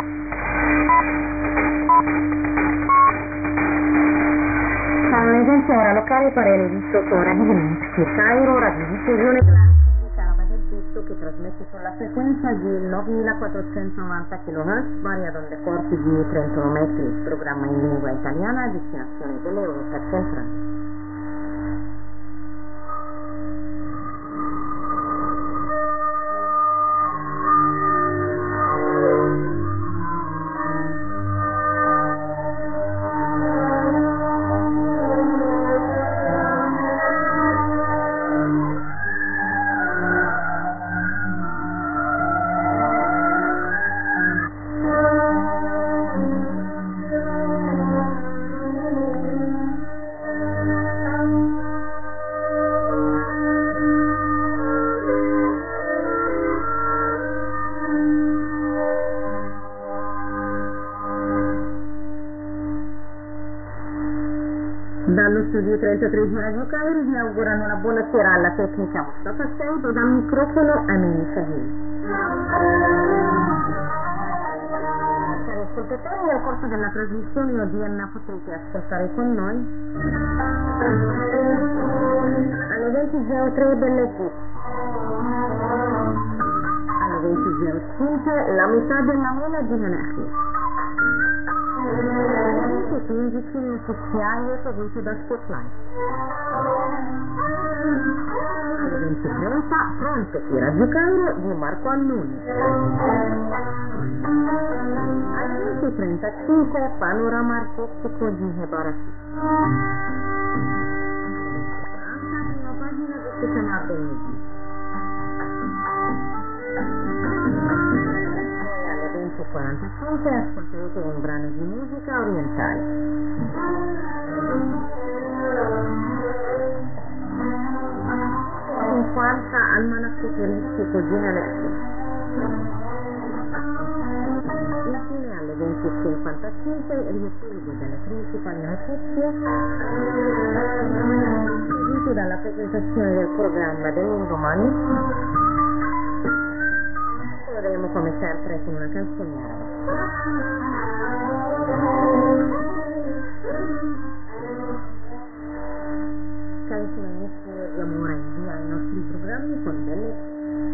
Sono un'agenzia ora locale parere di sottora di Zelensky, Cairo, radiodiffusione classica Araba del Gesto che trasmette sulla frequenza di 9490 kHz, varia ad onde corte di 31 metri, programma in lingua italiana a destinazione dell'Europa centrale. Dallo studio 33 di Radio Cairo vi augurano una buona sera alla tecnica Mustafa Seudo, dal microfono Amin Shahid. Cari ascoltatori, nel corso della trasmissione odierna potete ascoltare con noi alle 20.03 Bellezza, alle 20.05 la metà della mela di Hanafi, 15 il notiziario seguito da Spotlight. Alle 20.30 Fronte qui Radio Cairo di Marco Annuni. Alle 20.35 Panorama artistico di Hebarati. Prima pagina di Stefano Benniti. 45 ascolterete un brano di musica orientale. Almanacco turistico di Alexia. Infine alle 20.55 il riepilogo delle principali notizie seguito dalla presentazione del programma dell'indomani. Torneremo come sempre con una canzone araba. Cari signori, diamo ora in via ai nostri programmi con delle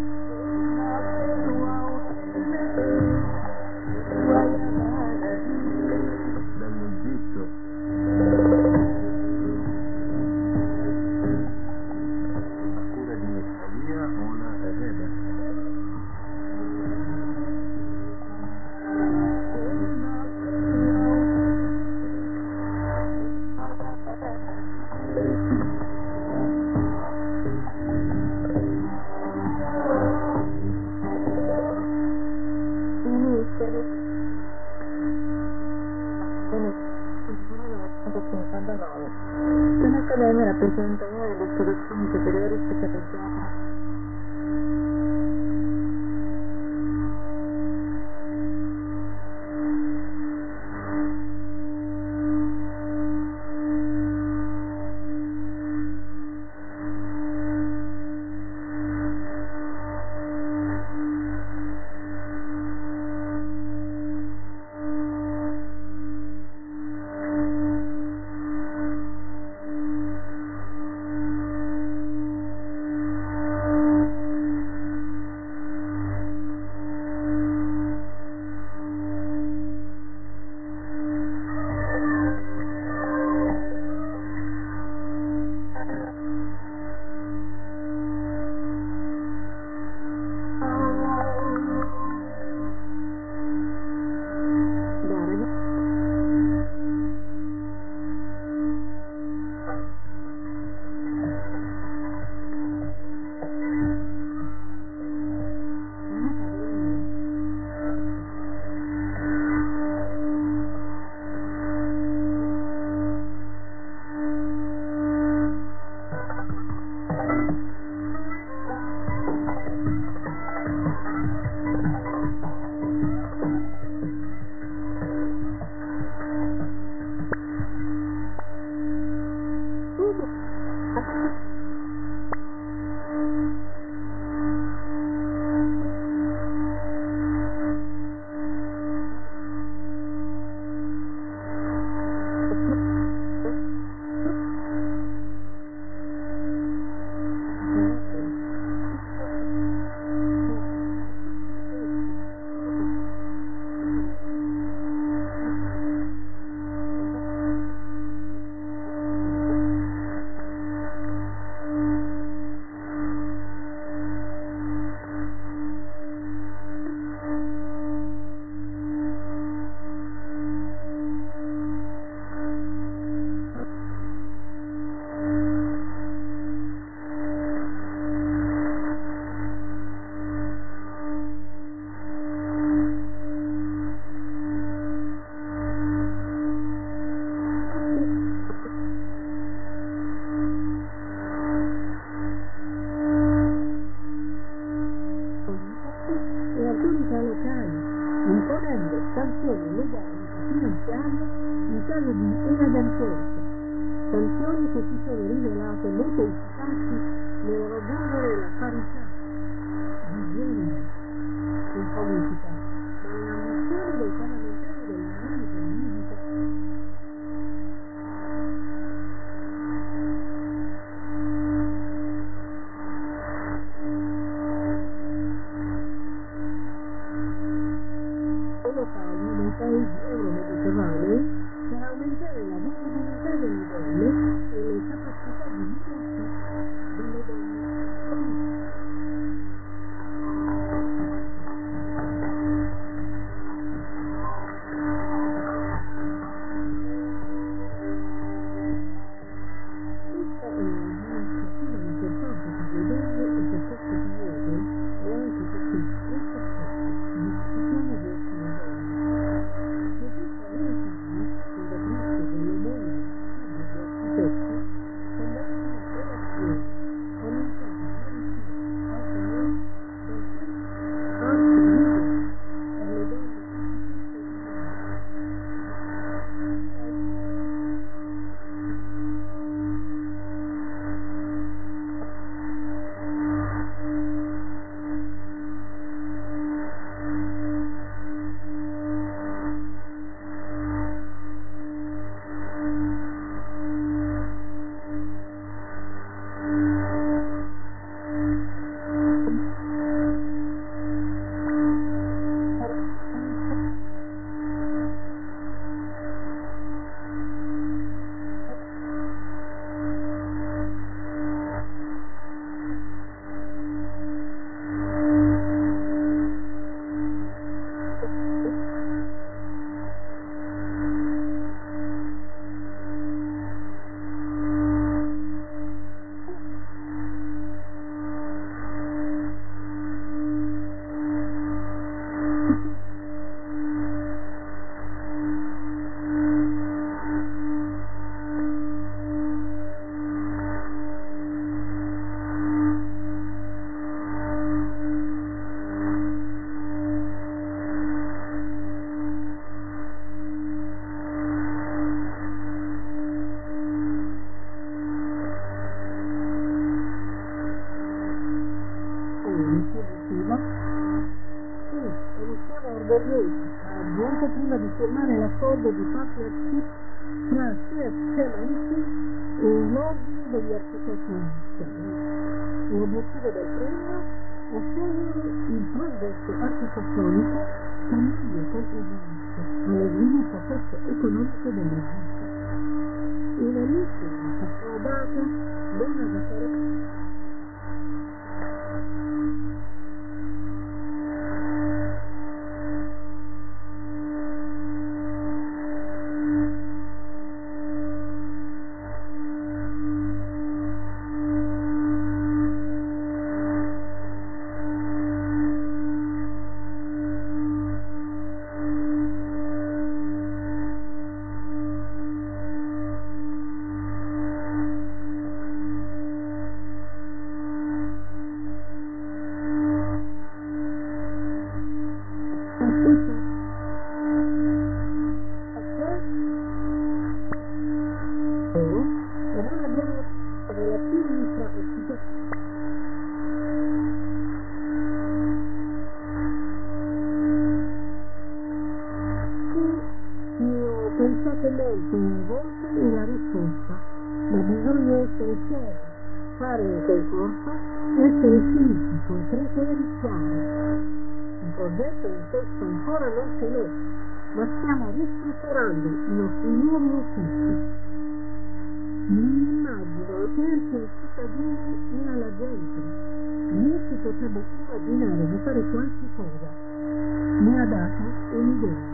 dall'Egitto. A cura di Elia Ola Herrera. L'Accademia rappresenta una delle istituzioni superiori specializzate. sanzioni legali e finanziarie in caso di inadempienza, sanzioni che si sono rivelate molto efficaci nel raggiungere la parità di genere in politica, ma l'ambizione dei parlamentari dell'Unione per musica locali nei paesi euro-mediterranei per aumentare la visibilità delle donne e le capacità di leadership delle donne politiche. Questa è un'iniziativa importante per le donne e per questo periodo e anche perché questo aspetto di discussione di essere donne. Così Valentini, fondatrice dell'omonimo studio di architetti, condanna una relazione annunciata ieri sera al canale del film Art Leader per le donne anche prima di firmare l'accordo di partnership tra Suez Cementing e l'Ordine degli Architetti Egiziani. L'obiettivo del premio è scegliere il progetto architettonico che meglio contribuisce allo sviluppo socio-economico dell'Egitto. Una missione che fu data non a Zaccaria. Molto volte nella risposta, ma bisogna essere chiari, fare un concorso, essere finiti con criteri chiari. Un progetto in testo ancora non ce n'è, ma stiamo ristrutturando i nostri nuovi uffici. Mi immagino aperti ai cittadini e alla gente. Lì si potrebbe immaginare di fare qualche cosa. Mi ha dato un'idea.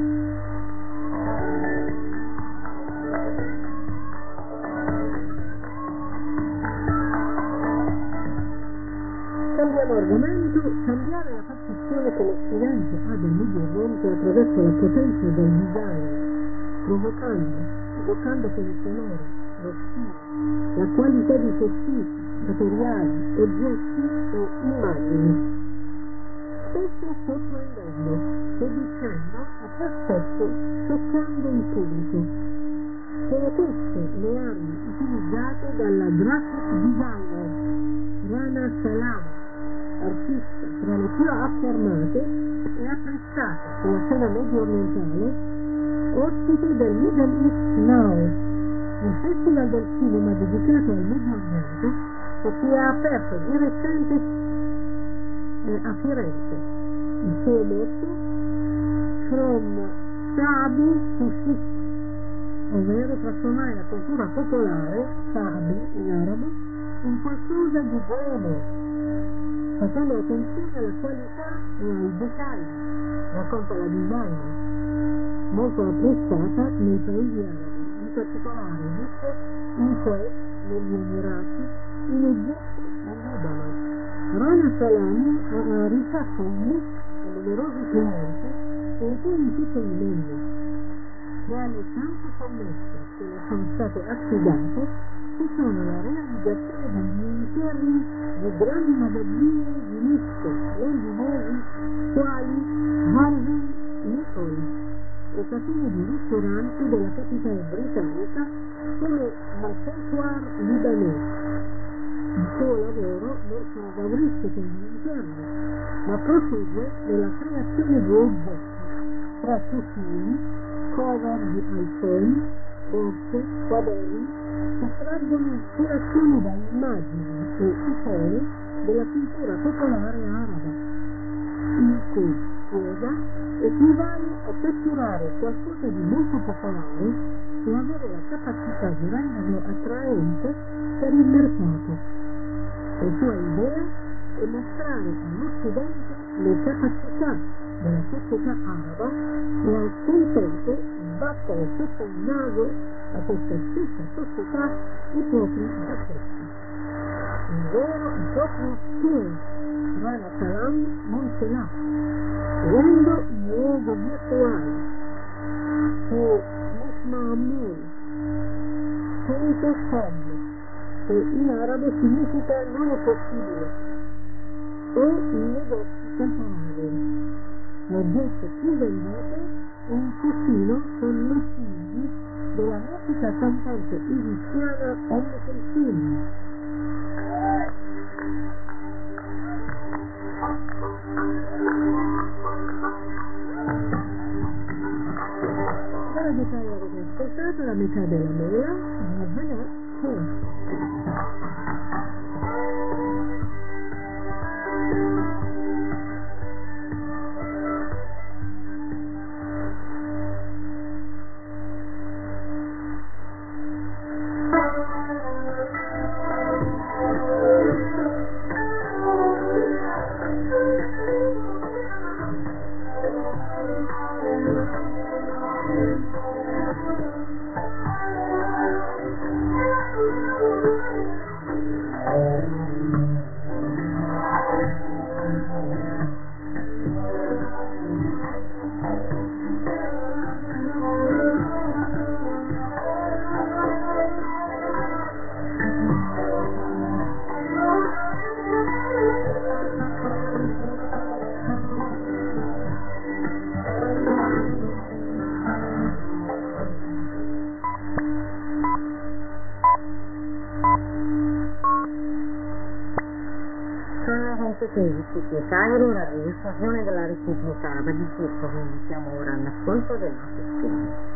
Cambiamo argomento, cambiare la percezione che lo studente ha del Medio Oriente attraverso la potenza del design, evocando per i colori, lo stile, la qualità di tessuti, materiali, oggetti e immagini. Spesso sorprendendo, seducendo del pubblico. Sono queste le armi utilizzate dalla graphic designer Rana Salam, artista tra le più affermate e apprezzate sulla scena medio orientale, ospite del Middle East Now, un festival del cinema dedicato al Medio Oriente che si è aperto di recente a Firenze. Il suo motto: From Shaabi to Chic, ovvero trasformare la cultura popolare, Shaabi in arabo, in qualcosa di buono, facendo attenzione alla qualità e ai dettagli, racconta la designer, molto apprezzata nei paesi arabi, in particolare in Kuwait, negli Emirati, in Egitto e in Libano. Rana Salam ha rifatto un mix a numerosi clienti e un po' in tutto il mondo. Tra le tante commesse che le sono state affidate ci sono la realizzazione degli interni di grandi magazzini di lusso londinesi quali Harvey Nichols e catene di ristoranti della capitale britannica come Comptoir Libanais. Il suo lavoro non si esaurisce con gli interni, ma prosegue nella creazione di oggetti, tra cuscini, cover di iPhone, borse, quaderni, che traggono ispirazione da immagini e icone della cultura popolare araba, in cui spiega equivale a catturare qualcosa di molto popolare e avere la capacità di renderlo attraente per il mercato. La sua idea è mostrare all'Occidente le capacità della società araba e al contempo battere sotto il naso a questa stessa società i propri difetti. Il proprio stile, Rana Salam non ce l'ha, seguendo il luogo virtuale su Musma'amun, .com, che in arabo significa non è possibile, o in negozi temporanei. L'oggetto più venduto è un cuscino con le figli della musica cantante egiziana Kulthum. Dalla dettaglio avete ascoltato la metà della mela, ma ve n'è che Cairo, la dimostrazione della Repubblica Araba di Turco, quindi siamo ora all'ascolto della sessione.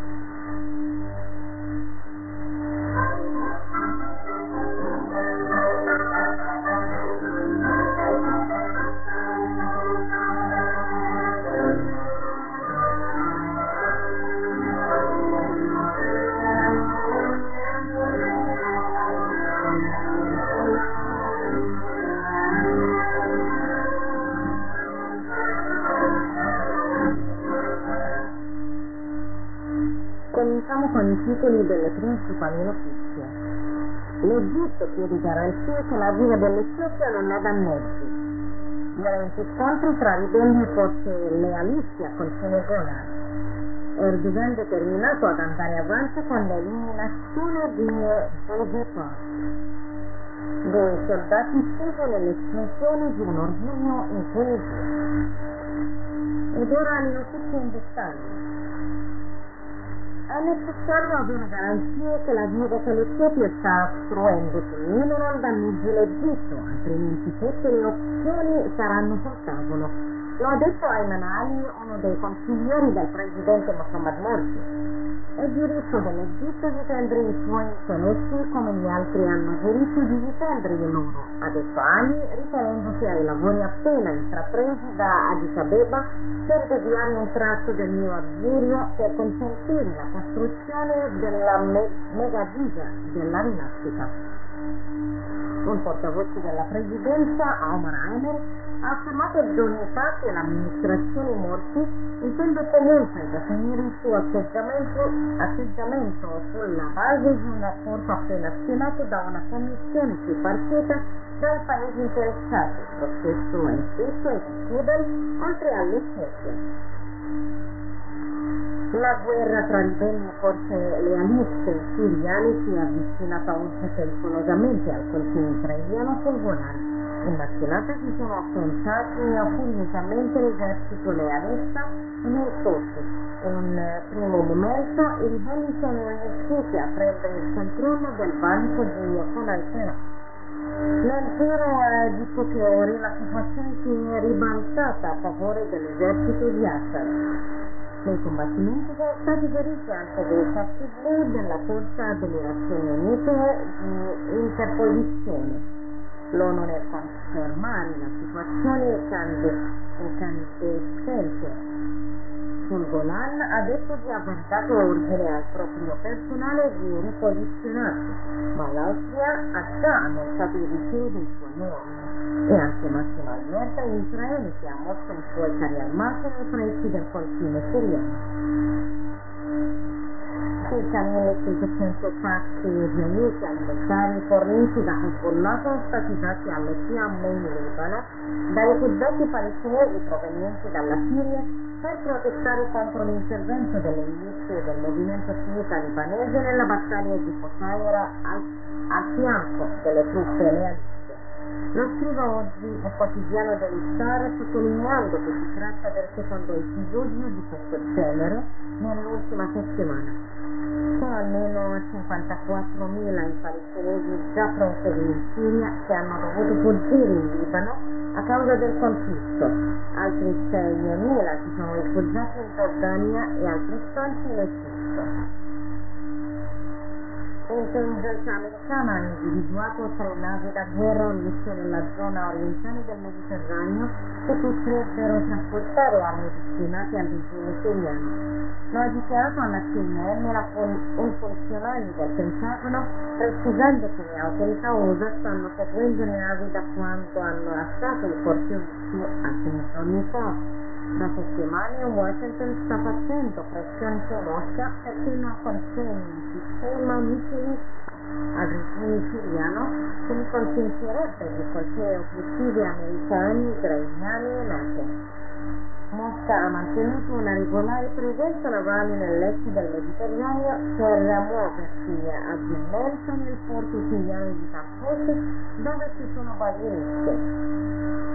Cominciamo con i titoli delle principali notizie. L'Egitto chiede garanzie che la via dell'Etiopia non è danneggi. Violenti scontri tra ribelli e forze lealisti a confine golan. Erdogan determinato ad andare avanti con l'eliminazione di Bojepar. 2 soldati uccisi nell'esplosione di un ordigno in Tunisia. Ed ora le notizie in dettaglio. È necessario avere garanzie che la diva dell'Etiopia sta costruendo sul Nilo non danneggi l'Egitto, altrimenti tutte le opzioni saranno sul tavolo. Lo ha detto Ayman Ali, uno dei consiglieri del presidente Mohamed Morsi. È diritto dell'Egitto difendere i suoi interessi come gli altri hanno diritto di difendere i loro, ha detto Ali, riferendosi ai lavori appena intrapresi da Addis Abeba per deviare un tratto del Nilo Azzurro per consentire la costruzione della megadiga della rinascita. Un portavoce della presidenza, Omar Emer, ha affermato giorni fa che l'amministrazione Morsi intende comunque definire il suo atteggiamento sulla base di un rapporto appena stimato da una commissione tripartita dai paesi interessati. Lo stesso è stesso e Sudan, oltre all'Etiopia. La guerra tra ribelli e forze lealiste siriane si è avvicinata oggi pericolosamente al confine israeliano sul Golan. In mattinata si sono affrontati furiosamente l'esercito lealista e nei soci. In un primo momento i ribelli sono riusciti a prendere il controllo del valico di Conaltera. Nel giro di poche ore la situazione si è ribaltata a favore dell'esercito di Assad. Nei combattimenti sono stati feriti anche dei caschi blu della forza delle Nazioni Unite di interposizione. L'ONU nel confermare la situazione incandescente sul Golan ha detto di aver dato ordine al proprio personale di riposizionarsi, ma l'Austria ha già annunciato il ritiro dei suoi uomini e anche massima allerta in Israele che ha mosso i suoi carri armati nei pressi del confine siriano. Circa 1500 pacchi di aiuti alimentari forniti da Hezbollah sono stati dati alle fiamme in Libano dai rifugiati palestinesi provenienti dalla Siria per protestare contro l'intervento delle milizie del movimento sunnita libanese nella battaglia di Qusaira al fianco delle truppe lealiste. Lo scrive oggi il quotidiano degli Star, sottolineando che si tratta del secondo episodio di questo genere nell'ultima settimana. Sono almeno 54.000 i palestinesi già profughi in Siria che hanno dovuto fuggire in Libano a causa del conflitto. Altri 6.000 si sono rifugiati in Giordania e altri tanti in Egitto. L'intelligenza americana ha individuato 3 navi da guerra russe nella zona orientale del Mediterraneo che potrebbero trasportare armi destinate al regime siriano. Lo ha dichiarato alla CNN un funzionario del Pentagono, precisando che le autorità USA stanno seguendo le navi da quando hanno lasciato i porti russi alcuni giorni fa. Da settimane Washington sta facendo pressione su Mosca perché non consegni un sistema missili al regime siriano che gli consentirebbe di colpire obiettivi americani, israeliani e NATO. Mosca ha mantenuto una regolare presenza navale nell'est del Mediterraneo per muoversi agilmente nel porto siriano di Tartus dove ci sono basi russe.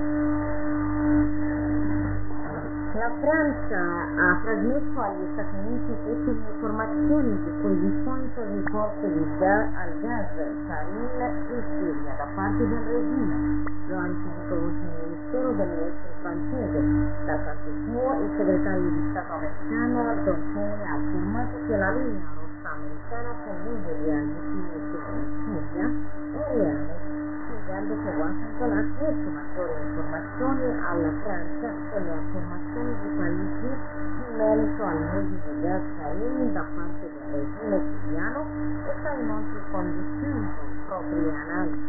La Francia ha trasmesso agli Stati Uniti tutte le informazioni di cui dispone per il ricorso al gas Sarin in Siria da parte del regime. Lo ha ricevuto oggi il Ministero degli Esteri francese. Dal canto suo, il segretario di Stato americano John Kerry ha affermato che la linea rossa americana conduce gli aiuti in Siria è reale, spiegando che Washington ha chiesto maggiori informazioni alla Francia sulle affermazioni di Parigi in merito all'uso di gas Sarin da parte del regime siriano e sta inoltre conducendo proprie analisi.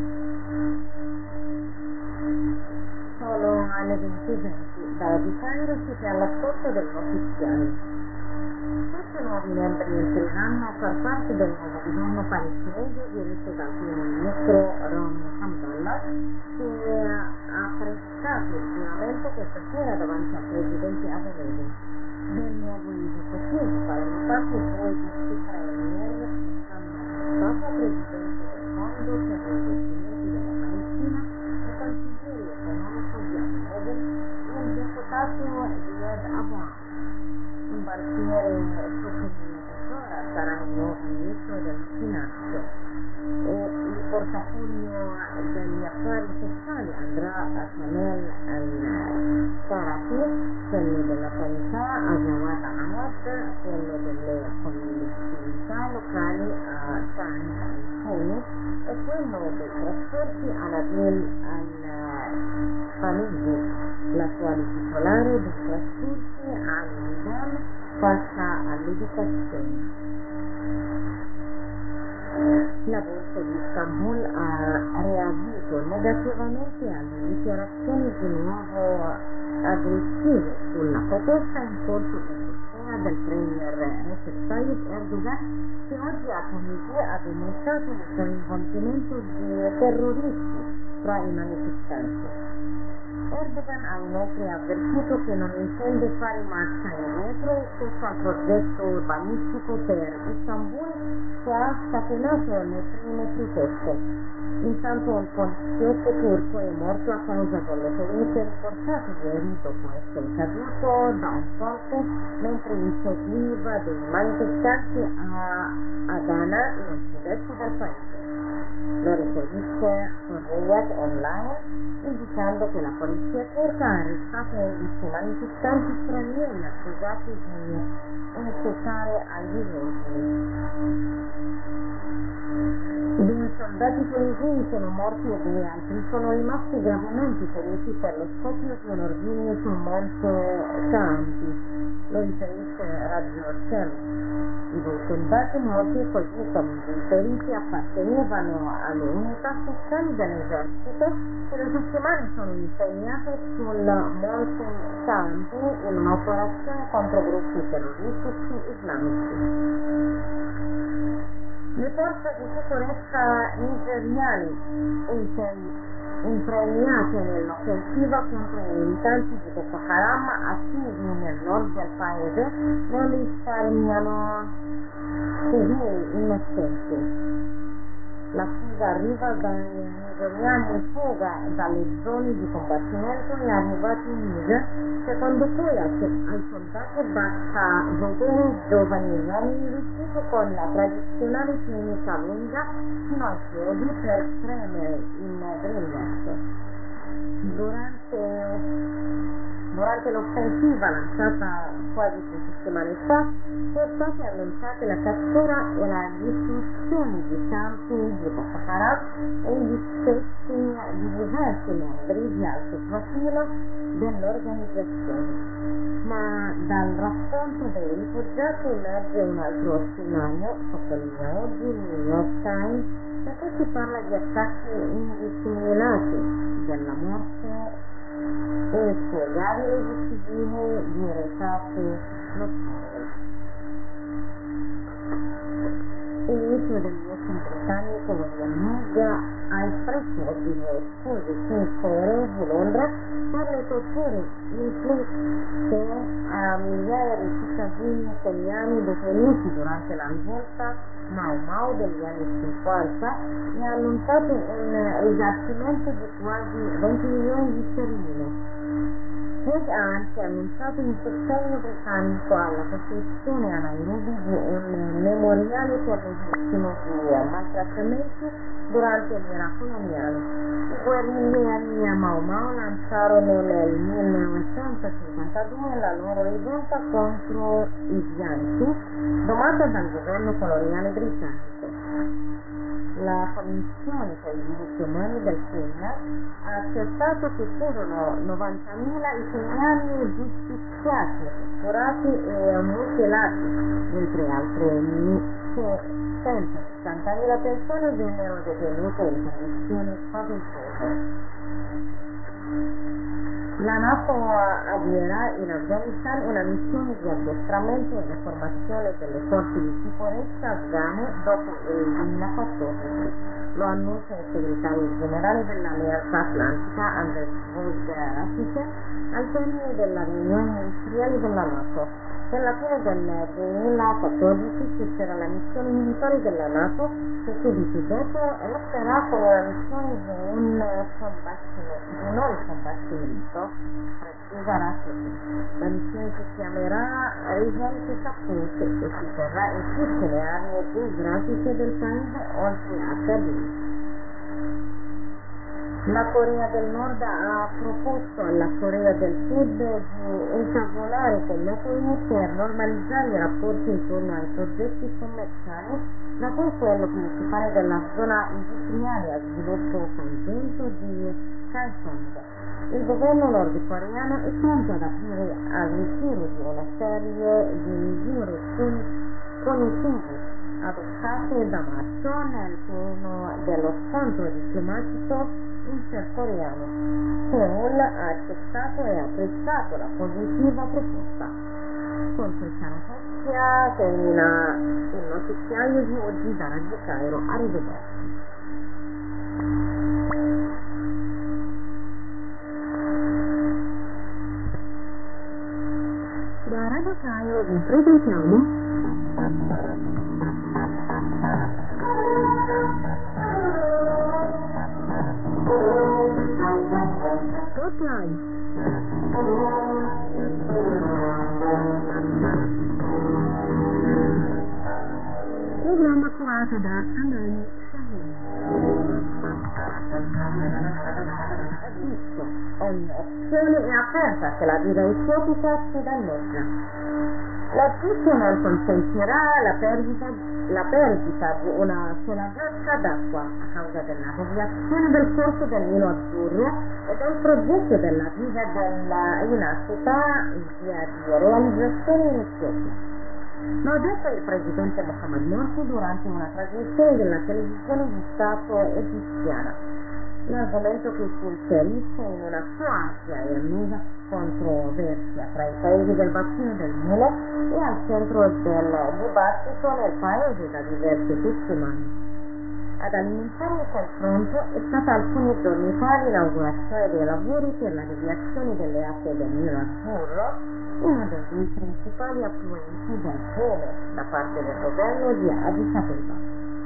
Sono alle 20:20, da di Cairo siete all'ascolto del notiziario. Questi nuovi membri entreranno a far parte del nuovo governo palestinese diretto dal primo ministro Rami Hamdallah, che ha prestato il giuramento questa sera davanti al presidente Abu Dhabi. Del nuovo esecutivo faranno parte 2 vice premier che stanno stato presidente del Fondo per gli investimenti della Palestina e consigliere economico di Abu Dhabi e il deputato Ziad Abu un barbiere sottolineo sarà il nuovo ministro del bilancio e il portafoglio degli affari sociali andrà a Kamel al-Sarafi, quello della sanità a Jawad Awad, quello delle collettività locali a Shahid al-Khoury e quello dei trasporti a Nabil al-Khalidi, l'attuale titolare dei trasporti al-Liban passa all'educazione. La borsa di Istanbul ha reagito negativamente alle dichiarazioni di nuovo aggressive sulla protesta in corso in Turchia del premier Recep Tayyip Erdogan, che oggi a Tunisia ha denunciato il coinvolgimento di terroristi tra i manifestanti. Erdogan ha inoltre avvertito che non intende fare marcia indietro rispetto al progetto urbanistico per Istanbul che ha scatenato le prime proteste. Intanto un poliziotto turco è morto a causa delle ferite riportate ieri dopo essere caduto da un ponte mentre inseguiva dei manifestanti a Adana, nel sud-est del paese. Lo riferisce Hurriyet Online, indicando che la polizia turca ha arrestato 11 manifestanti stranieri accusati di incitare ai disordini. 2 soldati tunisini sono morti e 2 altri sono rimasti gravemente feriti per lo scoppio di un ordigno sul monte Campi, lo riferisce Radio Shem. I 2 soldati morti, così come i feriti, appartenevano alle unità speciali dell'esercito che da settimane sono impegnate sul monte Campi in un'operazione contro gruppi terroristici islamici. Le forze di sicurezza nigeriane impegnate nell'offensiva contro i militanti di Boko Haram attivi nel nord del paese non risparmiano civili innocenti. La sfida arriva dai nigeriani in fuga dalle zone di combattimento e arrivati in Niger, secondo cui ai soldati basta vedere giovani uomini vestiti con la tradizionale tunica lunga fino ai piedi per premere in brillante. Durante l'offensiva lanciata quasi 3 settimane fa, sono state annunciate la cattura e la distruzione di campi di Boko Haram e gli stessi di diversi membri di alto profilo dell'organizzazione. Ma dal racconto dei rifugiati emerge un altro scenario, sottolinea oggi il New York Times, perché si parla di attacchi indiscriminati, della morte inspiegabile di civili, di retati locali. Il ministro degli esteri britannico William Hague ha espresso oggi le scuse sincere di Londra per le torture inflitte a migliaia di cittadini italiani detenuti durante la rivolta Mau Mau degli anni 50 e ha annunciato un risarcimento di quasi 20 milioni di sterline. Hague ha anche annunciato il sostegno britannico alla costruzione a Nairobi di un memoriale per le vittime di maltrattamenti durante l'era coloniale. I guerriglieri a Mau Mau lanciarono nel 1952 la loro rivolta contro i bianchi, domata dal governo coloniale britannico. La Commissione per i diritti umani del Kenya ha accertato che furono 90.000 i kenyani giustiziati, torturati e mutilati, mentre altre 160.000 persone vennero detenute in condizioni spaventose. La NATO avvierà in Afghanistan una missione di addestramento e di formazione delle forze di sicurezza afghane dopo il 2014. Lo annuncia il segretario generale dell'Alleanza Atlantica Anders Fogh Rasmussen al termine della riunione ministeriale della NATO. Per la fine del 2014 c'era la missione militare della NATO che subito dopo resterà con la missione di un non combattimento precisa così. La missione si chiamerà Risorse Sapute e si terrà in tutte le aree geografiche del paese oltre a Kabul. La Corea del Nord ha proposto alla Corea del Sud di intavolare colloqui per normalizzare i rapporti intorno ai progetti commerciali, da cui quello principale della zona industriale a sviluppo congiunto di Kaesong. Il governo nordcoreano è pronto ad aprire al ritiro di una serie di misure punitive adottate da marzo nel pieno dello scontro diplomatico intercoreano. Seoul ha accettato e apprezzato la positiva proposta. Con questa notizia termina il notiziario di oggi da Radio Cairo. Arrivederci. Da Radio Cairo vi presentiamo Spotlight. Programma curato da Amani Shaheen. Visto, ogni opzione è aperta se la vita utopica si danneggia. La gestione non consentirà la perdita di una sola goccia d'acqua a causa della deviazione del corso del Nilo Azzurro e del progetto della diga della rinascita in via di realizzazione in Etiopia. Lo ha detto il presidente Mohamed Morsi durante una trasmissione della televisione di Stato egiziana. L'argomento che si inserisce in una più ampia e annosa controversia tra i paesi del bacino del Nilo e al centro del dibattito nel paese da diverse settimane. Ad alimentare il confronto è stata alcuni giorni fa l'inaugurazione dei lavori per la deviazione delle acque del Nilo Azzurro, uno dei principali affluenti del Fiume, da parte del governo di Addis Abeba.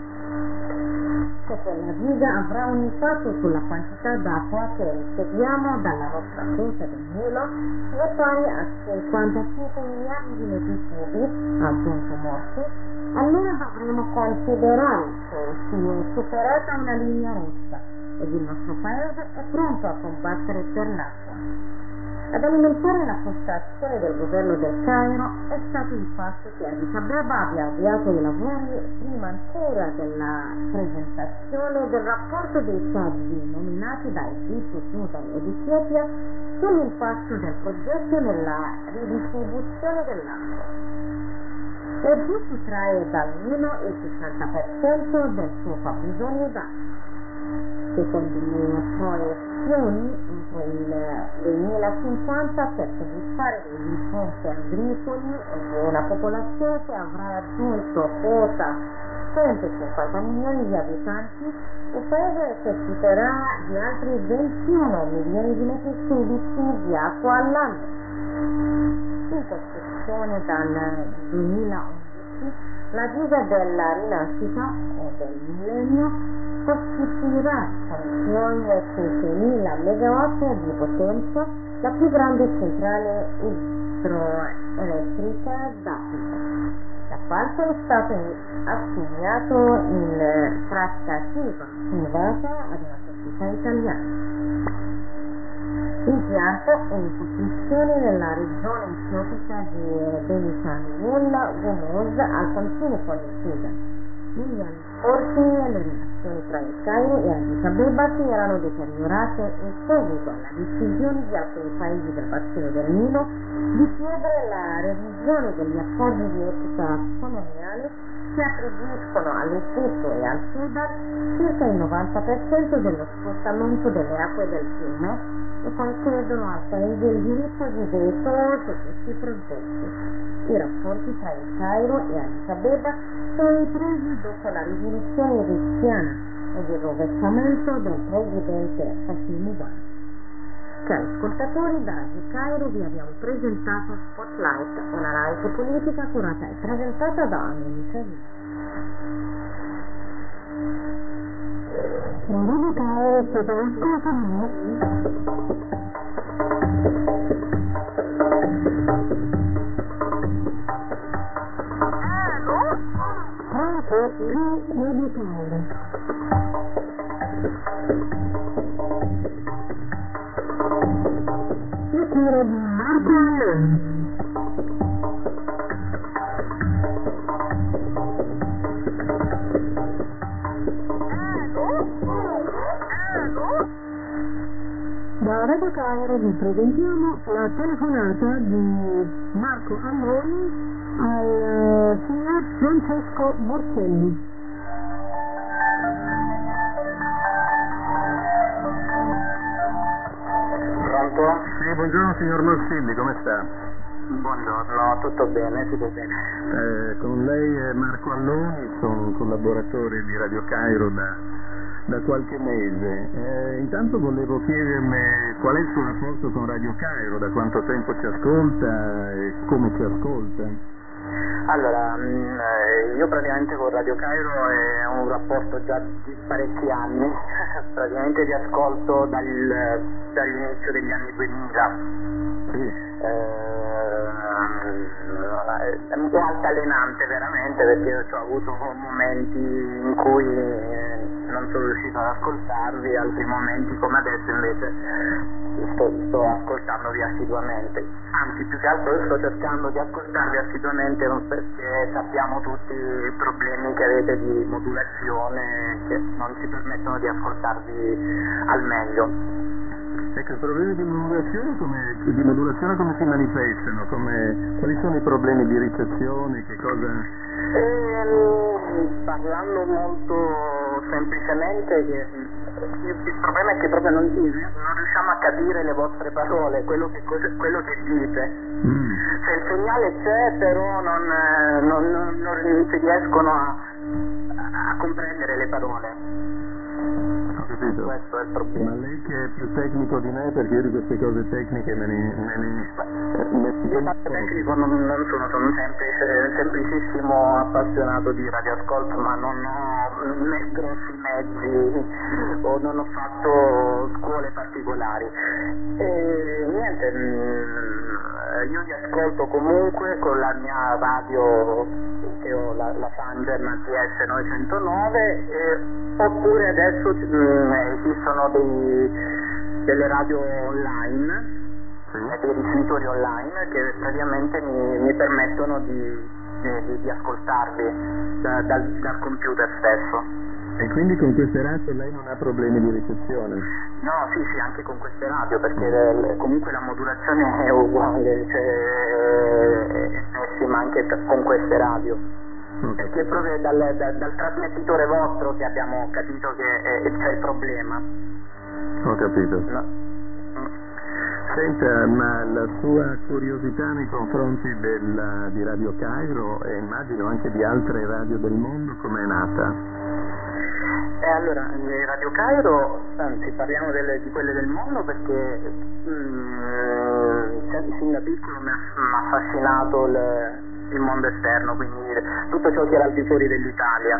Che quella diga avrà un impatto sulla quantità d'acqua che riceviamo dalla nostra fossa del Nilo, che è pari a 55 miliardi di metri cubi, ha aggiunto Morsi. Allora dovremo considerare che si è superata una linea rossa ed il nostro paese è pronto a combattere per l'acqua. Ad alimentare la frustrazione del governo del Cairo è stato il fatto che Addis Abeba abbia avviato i lavori prima ancora della presentazione del rapporto dei saggi nominati da Egitto, Sudan ed Etiopia sull'impatto del progetto nella ridistribuzione dell'acqua. L'Egitto trae dal Nilo il 60% del suo fabbisogno d'acqua. Secondo le proiezioni, entro il 2050 per soddisfare le esigenze agricoli e di una popolazione che avrà raggiunto quota 150 milioni di abitanti, il paese necessiterà di altri 21 milioni di metri cubici di acqua all'anno. In costruzione dal 2011, la diga della rinascita o del millennio costituirà con i suoi 5.000 megawatt di potenza la più grande centrale idroelettrica d'Africa. L'appalto è stato assegnato in trattativa privata ad una società italiana. L'impianto è in costruzione nella regione etiopica di Benisamil Gumuz al confine con il Sudan. Negli anni scorsi le relazioni tra il Cairo e Addis Abeba si erano deteriorate in seguito alla decisione di alcuni paesi del bacino del Nilo di chiedere la revisione degli accordi di epoca coloniale che attribuiscono all'Egitto e al Sudan circa il 90% dello sfruttamento delle acque del fiume e concedono al paese il diritto di veto su questi progetti. I rapporti tra il Cairo e Addis Abeba sono ripresi dopo la rivoluzione egiziana ed il rovesciamento del presidente Hosni Mubarak. Cari ascoltatori, da Radio Cairo vi abbiamo presentato Spotlight, un'analisi politica curata e presentata da Amelia. Radio Cairo, siete Pronto? Radio Cairo. Io tiro di Marco Alloni. Da Radio Cairo vi presentiamo la telefonata di Marco Alloni al signor Francesco Morselli. Pronto? Sì, buongiorno signor Morselli, come sta? Buongiorno, tutto bene, tutto bene. Con lei è Marco Alloni, sono un collaboratore di Radio Cairo da qualche mese. Intanto volevo chiederle qual è il suo rapporto con Radio Cairo, da quanto tempo ci ascolta e come ci ascolta. Allora, io praticamente con Radio Cairo è un rapporto già di parecchi anni, praticamente vi ascolto dall'inizio degli anni 2000. Sì. È un po' altalenante veramente, perché ho avuto momenti in cui non sono riuscito ad ascoltarvi, altri momenti come adesso invece sto ascoltandovi assiduamente, anzi più che altro sto cercando di ascoltarvi assiduamente perché sappiamo tutti i problemi che avete di modulazione che non ci permettono di ascoltarvi al meglio. Ecco, i problemi di modulazione come si manifestano? Quali sono i problemi di ricezione? Che cosa? Parlando molto semplicemente, il problema è che proprio non riusciamo a capire le vostre parole, quello che dite. Cioè il segnale c'è, però non si riescono a comprendere le parole. Capito. Questo è il problema. Ma lei che è più tecnico di me, perché io di queste cose tecniche io tecnico non sono un semplicissimo appassionato di radioascolto, ma non ho né grossi mezzi o non ho fatto scuole particolari. E niente, io li ascolto comunque con la mia radio, che ho la Sangerman TS 909, oppure adesso esistono delle radio online, dei ricevittori online che praticamente mi permettono di ascoltarvi dal computer stesso. E quindi con queste radio lei non ha problemi di ricezione? No, sì, anche con queste radio, perché comunque la modulazione è uguale, cioè è pessima anche con queste radio. Perché è proprio dal trasmettitore vostro che abbiamo capito che c'è il problema. Ho capito. No. Senta, ma la sua curiosità nei confronti di Radio Cairo e immagino anche di altre radio del mondo, com'è nata? Allora, Radio Cairo, anzi parliamo di quelle del mondo perché sin da piccolo mi ha affascinato il mondo esterno, quindi tutto ciò che era al di fuori dell'Italia.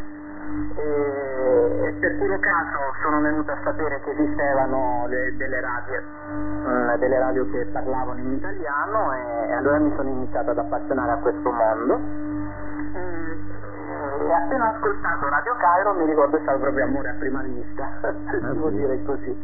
E per puro caso sono venuto a sapere che esistevano delle radio che parlavano in italiano, e allora mi sono iniziato ad appassionare a questo mondo. E appena ho ascoltato Radio Cairo mi ricordo è stato proprio amore a prima vista, devo dire così,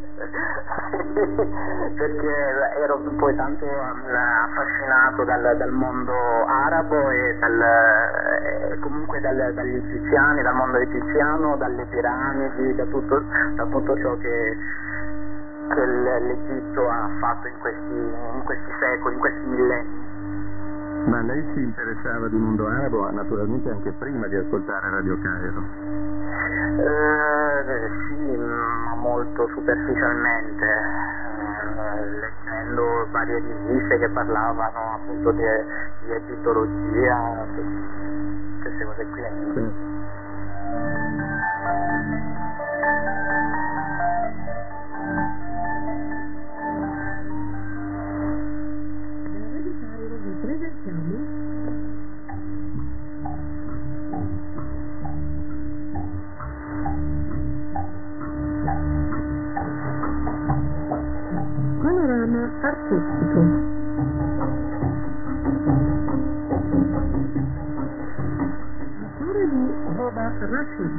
perché ero poi tanto affascinato dal mondo arabo e comunque dagli egiziani, dal mondo egiziano, dalle piramidi, da tutto ciò che l'Egitto ha fatto in questi secoli, in questi millenni. Ma lei si interessava di mondo arabo naturalmente anche prima di ascoltare Radio Cairo? Sì, ma molto superficialmente, leggendo varie riviste che parlavano appunto di egittologia, queste cose qui. Sì. Toba Rashid.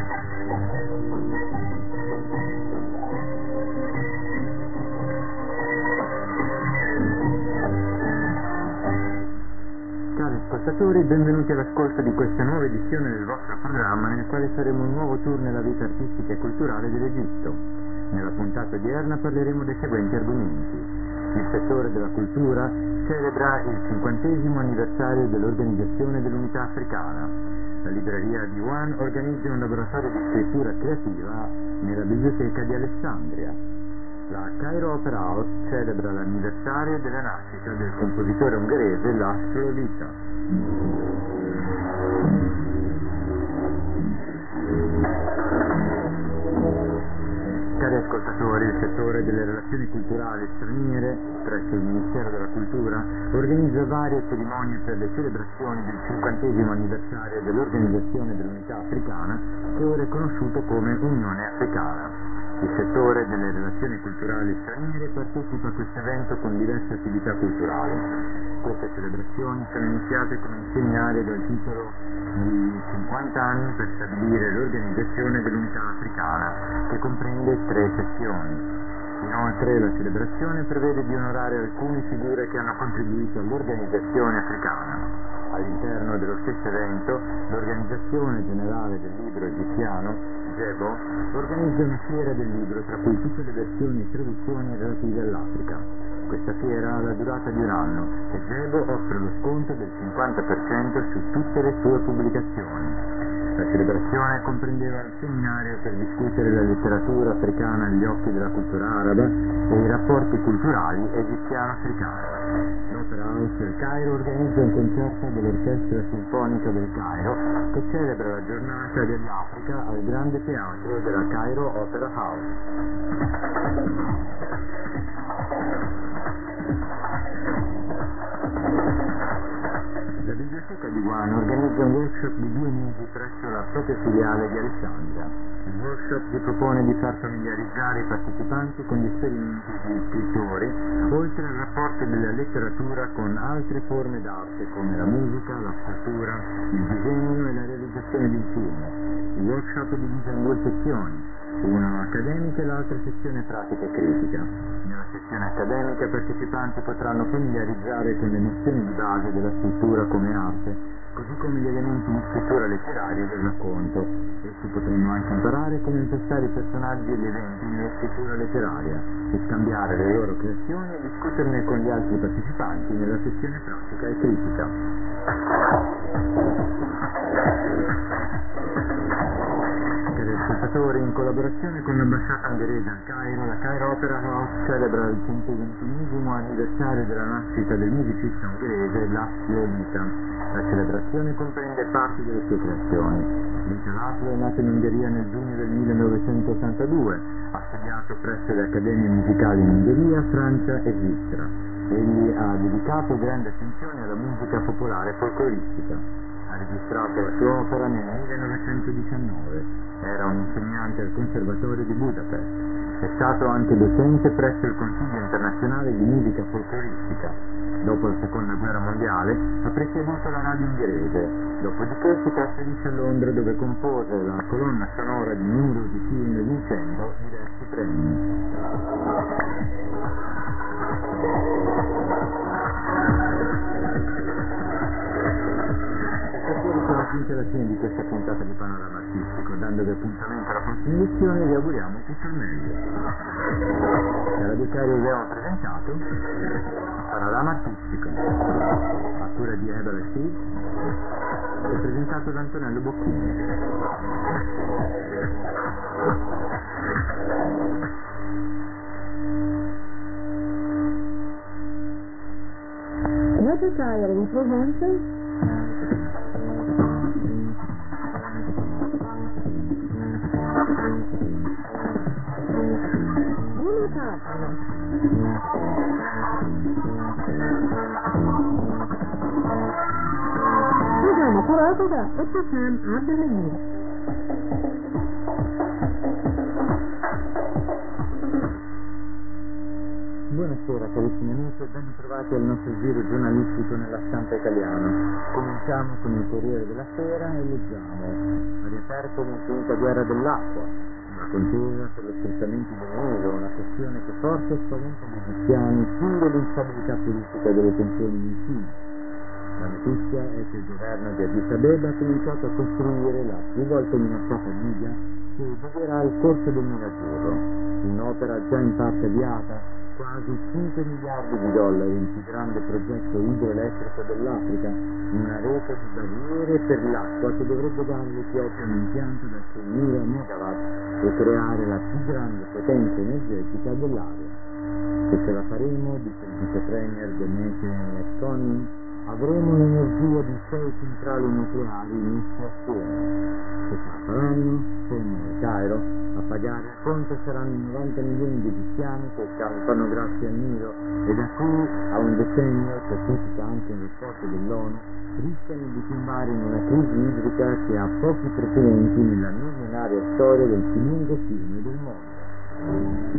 Cari ascoltatori, benvenuti all'ascolto di questa nuova edizione del vostro programma nel quale faremo un nuovo tour nella vita artistica e culturale dell'Egitto. Nella puntata odierna parleremo dei seguenti argomenti. Il settore della cultura celebra il 50° anniversario dell'Organizzazione dell'Unità Africana. La libreria Diwan organizza un laboratorio di scrittura creativa nella biblioteca di Alessandria. La Cairo Opera House celebra l'anniversario della nascita del compositore ungherese László Lita. Cari ascoltatori, il settore delle relazioni culturali straniere presso il Ministero della Cultura organizza varie cerimonie per le celebrazioni del 50° anniversario dell'Organizzazione dell'Unità Africana, che ora è conosciuto come Unione Africana. Il settore delle relazioni culturali straniere partecipa a questo evento con diverse attività culturali. Queste celebrazioni sono iniziate con un seminario dal titolo di 50 anni per stabilire l'Organizzazione dell'Unità Africana, che comprende 3 sezioni. Inoltre la celebrazione prevede di onorare alcune figure che hanno contribuito all'organizzazione africana. All'interno dello stesso evento, l'Organizzazione Generale del Libro Egiziano, GEBO, organizza una fiera del libro, tra cui tutte le versioni e traduzioni relative all'Africa. Questa fiera ha la durata di un anno e GEBO offre lo sconto del 50% su tutte le sue pubblicazioni. La celebrazione comprendeva il seminario per discutere la letteratura africana agli occhi della cultura araba e i rapporti culturali egiziano-africani. L'Opera House del Cairo organizza un concerto dell'Orchestra Sinfonica del Cairo che celebra la giornata dell'Africa al Grande Teatro della Cairo Opera House. La biblioteca di Diwan organizza un workshop di 2 mesi presso la propria filiale di Alessandria. Il workshop si propone di far familiarizzare i partecipanti con gli esperimenti di scrittori, oltre al rapporto della letteratura con altre forme d'arte come la musica, la scultura, il disegno e la realizzazione di film. Il workshop è diviso in 2 sezioni, una accademica e l'altra sezione pratica e critica. Nella sezione accademica i partecipanti potranno familiarizzare con le nozioni di base della scrittura come arte, così come gli elementi di scrittura letteraria del racconto. Essi potranno anche imparare come impostare i personaggi e gli eventi nella scrittura letteraria e scambiare le loro creazioni e discuterne con gli altri partecipanti nella sezione pratica e critica. Cari ascoltatori, in collaborazione con l'ambasciata ungherese al Cairo, la Cairo Opera House celebra il 121° anniversario della nascita del musicista ungherese László Lita. La celebrazione comprende parti delle sue creazioni. Lita László è nato in Ungheria nel giugno del 1982, ha studiato presso le accademie musicali in Ungheria, Francia e Svizzera. Egli ha dedicato grande attenzione alla musica popolare folcloristica. Ha registrato la sua opera nel 1919. Era un insegnante al Conservatorio di Budapest. È stato anche docente presso il Consiglio internazionale di musica folcloristica. Dopo la Seconda Guerra Mondiale ha presieduto la radio ungherese. Dopodiché si trasferisce a Londra, dove compose la colonna sonora di numerosi film, vincendo diversi premi. Sono giunti alla fine di questa puntata di Panorama Artistico. Dandovi appuntamento alla prossima edizione, vi auguriamo tutto il meglio. Da Radio Cairo vi abbiamo presentato Panorama Artistico, a cura di Ebel Steve e presentato da Antonello Bocchini. Radio Cairo vi presenta una pagina. Programma curato da Epafan Abdelhamid. Buonasera carissimi amici e ben ritrovati al nostro giro giornalistico nella stampa italiana. Cominciamo con il Corriere della Sera e leggiamo: ha riaperto l'infinita guerra dell'acqua, una contesa per lo sfruttamento del Nilo, una questione che forse spaventa gli egiziani più dell'instabilità politica delle tensioni in Cina. La notizia è che il governo di Addis Abeba ha cominciato a costruire la più volte minacciata diga che doverà il corso del Nilo Azzurro, un'opera già in parte avviata, quasi 5 miliardi di dollari, il più grande progetto idroelettrico dell'Africa, una rete di barriere per l'acqua che dovrebbe dare all'Etiopia un impianto da 6.000 megawatt e creare la più grande potenza energetica dell'area. Se ce la faremo, dice il vice premier Demeke Mekonnen, avremo l'energia di 6 centrali nucleari messe assieme. Se ce la faranno, come il Cairo, a pagare il conto saranno 90 milioni di egiziani che scampano grazie al Nilo e da qui a un decennio, certifica anche un rapporto dell'ONU, rischiano di piomare in una crisi idrica che ha pochi precedenti nella millenaria storia del più lungo fiume del mondo.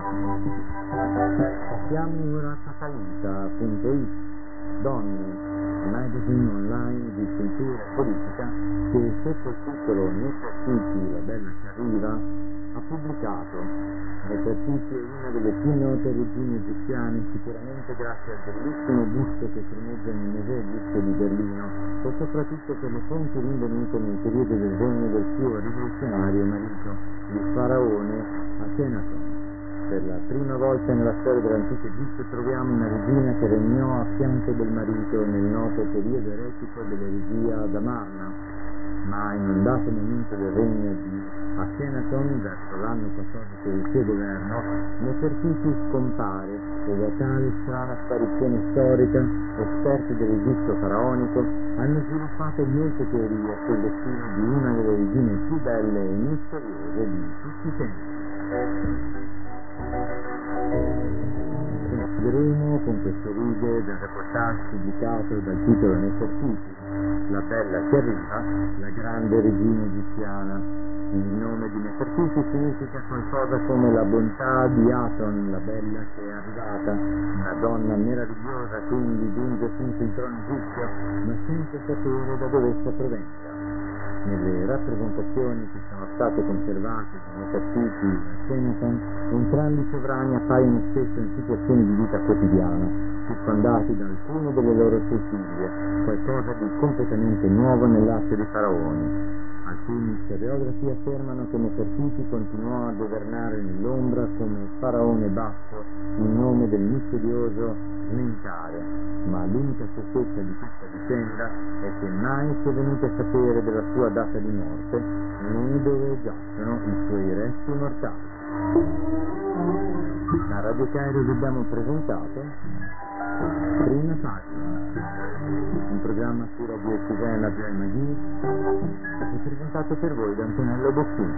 Passiamo ora a Catalita.it. Donne, magazine online di cultura e politica che sotto il titolo Nefertiti, la bella che arriva, ha pubblicato: Nefertiti è una delle più note regine egiziane, sicuramente grazie al bellissimo busto che primeggia nel Museo Egizio di Berlino e soprattutto per le fonti rinvenute nel periodo del regno del suo rivoluzionario marito, il faraone Akhenaton. Per la prima volta nella storia dell'antico Egitto troviamo una regina che regnò a fianco del marito nel noto periodo eretico dell'eresia ad Amarna, ma in un dato momento del regno di Akhenaton, verso l'anno 14 del suo governo, Nefertiti scompare e da tale strana sparizione storica esperti dell'Egitto faraonico hanno sviluppato molte teorie sul destino di una delle regine più belle e misteriose di tutti i tempi. Concluderemo con queste righe del reportage pubblicato dal titolo Nefertiti, la bella che arriva, la grande regina egiziana. Il nome di Nefertiti significa qualcosa come la bontà di Aton, la bella che è arrivata, una donna meravigliosa, quindi giunge finito il trono egizio, ma senza sapere da dove essa provenga. Nelle rappresentazioni che sono state conservate di Nefertiti e Akhenaton, entrambi i sovrani appaiono spesso in situazioni di vita quotidiana, circondati da alcune delle loro sei figlie, qualcosa di completamente nuovo nell'arte dei faraoni. Alcuni storiografi affermano che Nefertiti continuò a governare nell'ombra come faraone basso in nome del misterioso Mentare, ma l'unica certezza di questa vicenda è che mai si è venuti a sapere della sua data di morte né dove giacciono i suoi resti mortali. Da Radio Cairo vi abbiamo presentato Prima Pagina, un programma su Radio Cesena Pier Maghi e presentato per voi da Antonello Bocchini.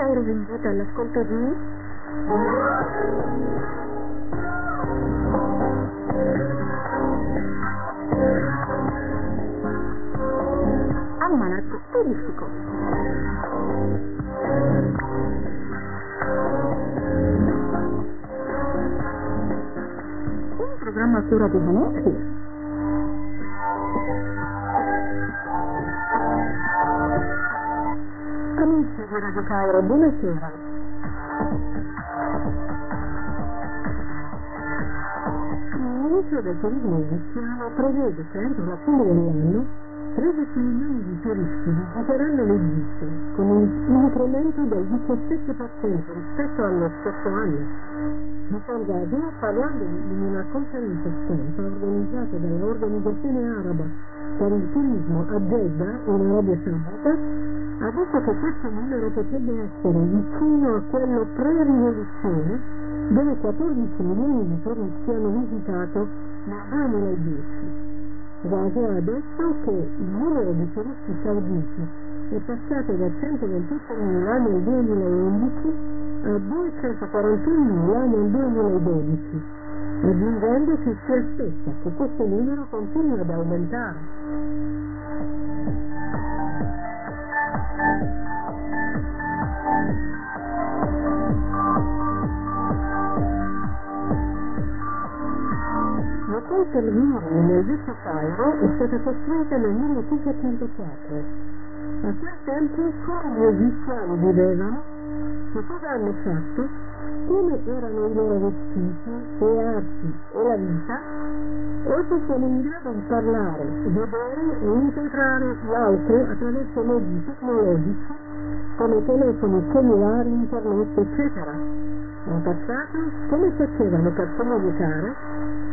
Cairo vi invita all'ascolto di Almanacco turistico. Un programma a cura di Haneschi. Amici di Radio Cairo, buonasera. Il Ministro del Turismo egiziano prevede che entro la fine dell'anno 13 milioni di turisti visiteranno l'Egitto, con un incremento del 17% rispetto allo scorso anno. Ricordato parlando in una conferenza stampa organizzata dall'Organizzazione Araba per il Turismo a Jeddah, in Arabia Saudita, ha detto che questo numero potrebbe essere vicino a quello pre-rivoluzione, dove 14 milioni di turisti hanno visitato nel 2010. Gaza ha detto che il numero di turisti sauditi è passato da 128.000 nel 2011 a 241.000 nel 2012, aggiungendo che si aspetta che questo numero continui ad aumentare. L'Hotel Telvini nel vecchio Cairo è stata costruita nel 1504. A quel tempo come gli egiziani vivevano, che cosa hanno fatto, come erano i loro vestiti, le arti e la vita, oggi sono in grado di parlare, vedere e incontrare l'altro attraverso mezzi tecnologici come telefoni cellulari, internet, eccetera. In passato, come facevano per comunicare?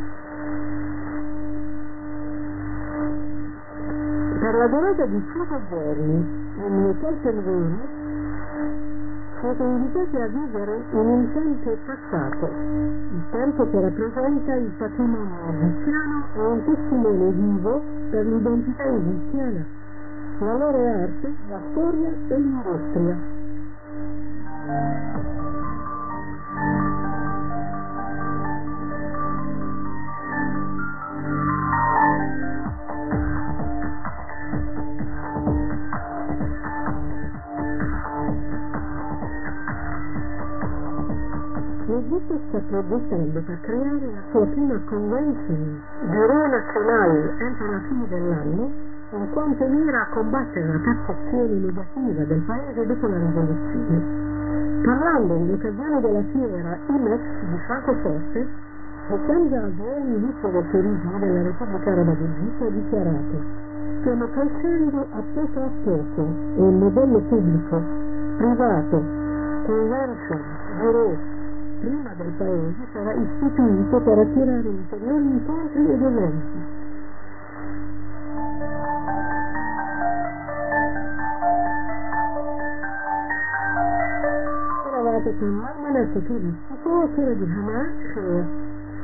Per la durata di 5 giorni in Hotel Telvini siete invitati a vivere in un tempo passato, il tempo che rappresenta il patrimonio egiziano e un testimone vivo per l'identità egiziana, la loro arte, la storia e l'industria. L'Egitto sta progettando per creare la sua prima convention, Bureau Nazionale, entro la fine dell'anno, in quanto mira a combattere la percezione negativa del paese dopo la rivoluzione. Parlando in occasione della fiera IMEX di Francoforte, Hossein Zazou, ministro del turismo della Repubblica Araba d'Egitto, ha dichiarato: stiamo crescendo a poco e il modello pubblico, privato, convention, bureau, prima del paese sarà istituito per attirare ulteriori incontri ed eventi. Eravate con l'almanacco turistico a cura di Hana Shea.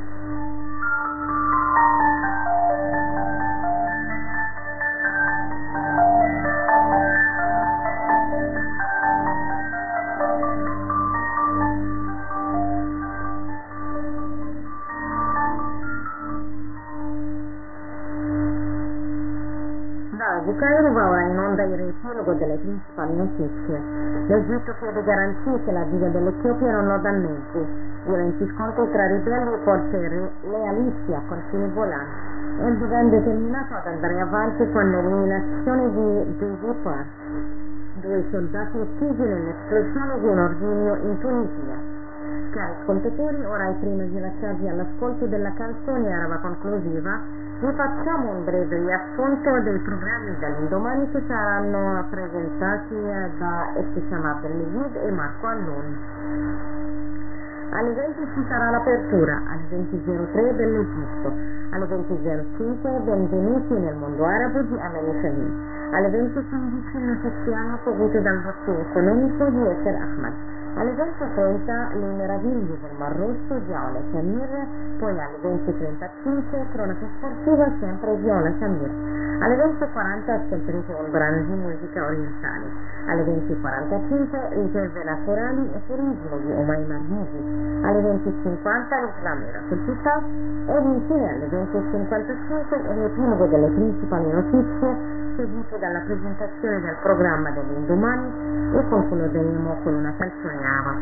Cairo va ora in onda il riepilogo delle principali notizie. L'Egitto chiede garanzie che la guida dell'Etiopia non lo danneggi. Violenti scontri tra ribelli e forze lealisti a confini volani. Erdogan determinato ad andare avanti con l'eliminazione di Djibouti, 2 soldati uccisi nell'esplosione di un ordigno in Tunisia. Cari ascoltatori, ora prima di lasciarvi all'ascolto della canzone araba conclusiva, vi facciamo un breve riassunto dei programmi dell'indomani che saranno presentati da Eftisam Abdelmejid e Marco Alloni. Alle 20 ci sarà l'apertura, alle 20.03 dell'Egitto, alle 20.05 benvenuti nel mondo arabo di Amani Fahim, alle 20.15 il notiziario seguito dal dossier economico di Esser Ahmad. Alle 20:30 Le meraviglie del Mar Rosso, Viola Samir, poi alle 20:35 Cronaca sportiva, sempre Viola Samir. Alle 20:40 ascolterete un brano di musica orientale. Alle 20:45 riserve naturali e turismo di Omai Marmisi. Alle 20:50 l'Islam era cultura ed infine alle 20:55 il riepilogo delle principali notizie seguito dalla presentazione del programma dell'indomani e concluderemo con una canzone ama.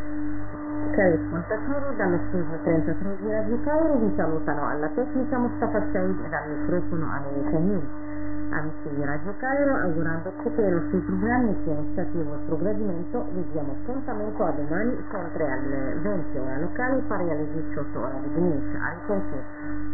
Cari ascoltatori, dallo studio 33 di Radio Cairo vi salutano alla tecnica Mustafa Said e dal microfono America News. Amici di Radio Cairo, augurandoci che i nostri programmi siano stati a vostro gradimento, vi diamo appuntamento a domani sempre alle 20 ore locali, pari alle 18 ore di Greenwich. A risentirci.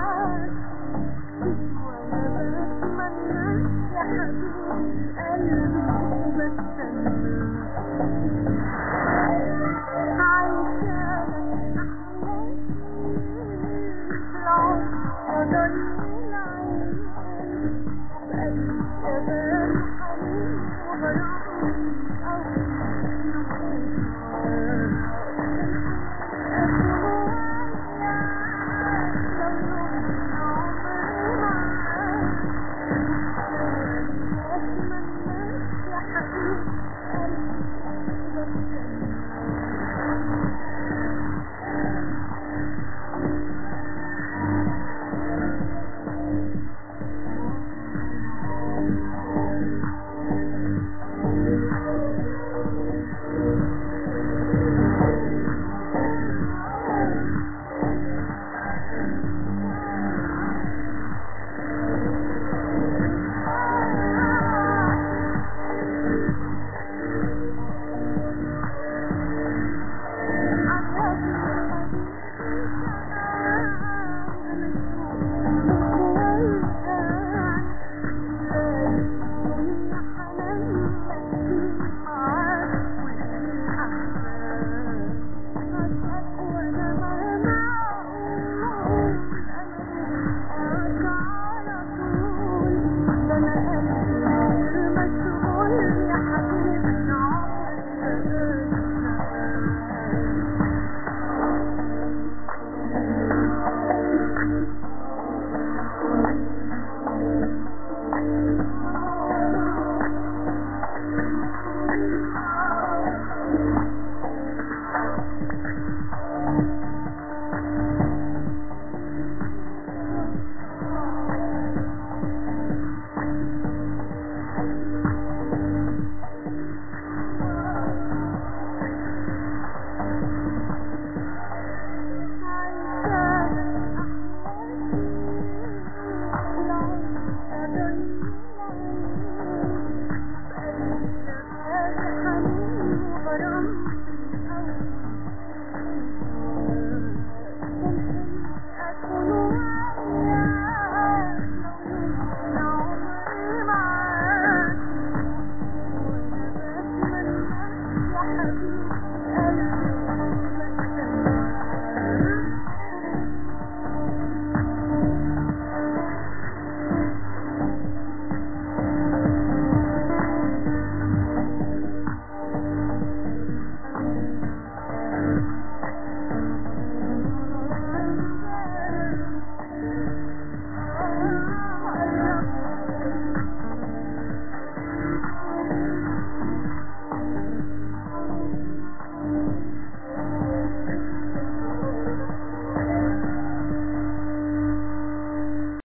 قلبي